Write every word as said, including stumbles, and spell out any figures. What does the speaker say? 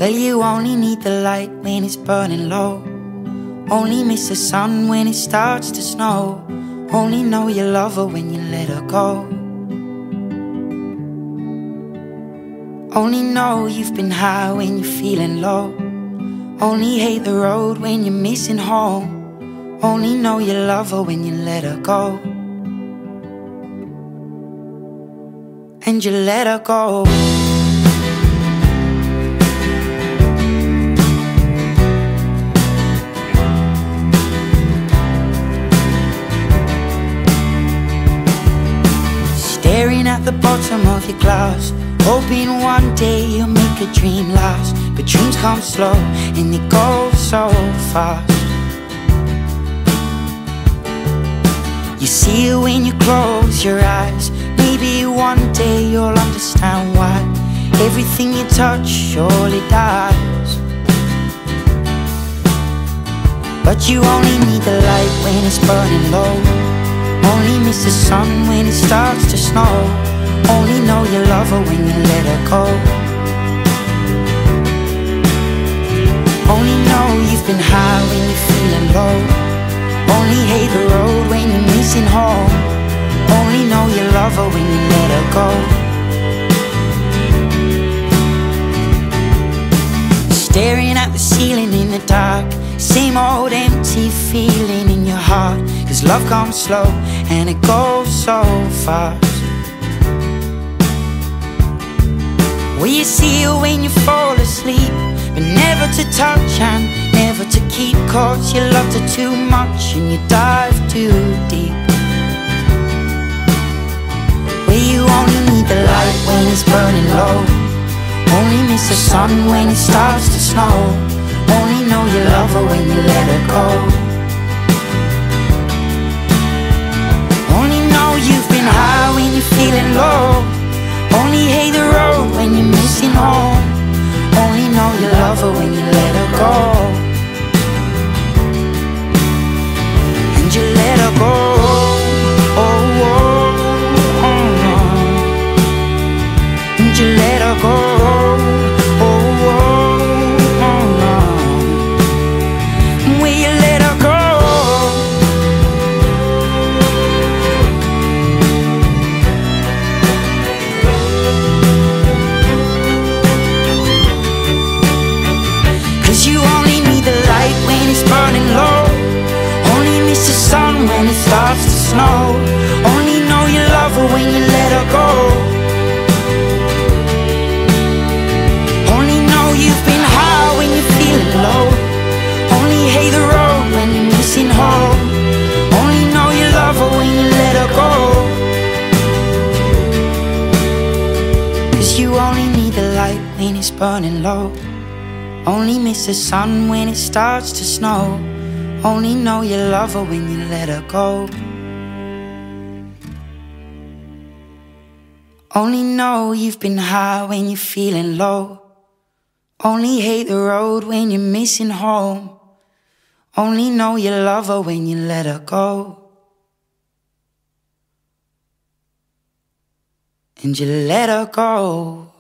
Well, you only need the light when it's burning low. Only miss the sun when it starts to snow. Only know you love her when you let her go. Only know you've been high when you're feeling low. Only hate the road when you're missing home. Only know you love her when you let her go. And you let her go. Staring at the bottom of your glass, hoping one day you'll make a dream last. But dreams come slow and they go so fast. You see it when you close your eyes. Maybe one day you'll understand why everything you touch surely dies. But you only need the light when it's burning low. Only miss the sun when it starts to snow. Only know you love her when you let her go. Only know you've been high when you're feeling low. Only hate the road when you're missing home. Only know you love her when you let her go. Staring at the ceiling in the dark, same old empty feeling in your heart. Cause love comes slow and it goes so fast. Well, you see her when you fall asleep, but never to touch and never to keep. Cause you loved her too much and you dive too deep. Well, you only need the light when it's burning low. Only miss the sun when it starts to snow. Only know you love her when you let her go. Only know you've been high when you're feeling low. Only hate the road when you're missing home. Only know you love her when you let her go. And you let her go. Oh, oh, oh, oh. And you let her go. When it starts to snow, only know you love her when you let her go. Only know you've been high when you're feeling low. Only hate the road when you're missing home. Only know you love her when you let her go. Cause you only need the light when it's burning low. Only miss the sun when it starts to snow. Only know you love her when you let her go. Only know you've been high when you're feeling low. Only hate the road when you're missing home. Only know you love her when you let her go. And you let her go.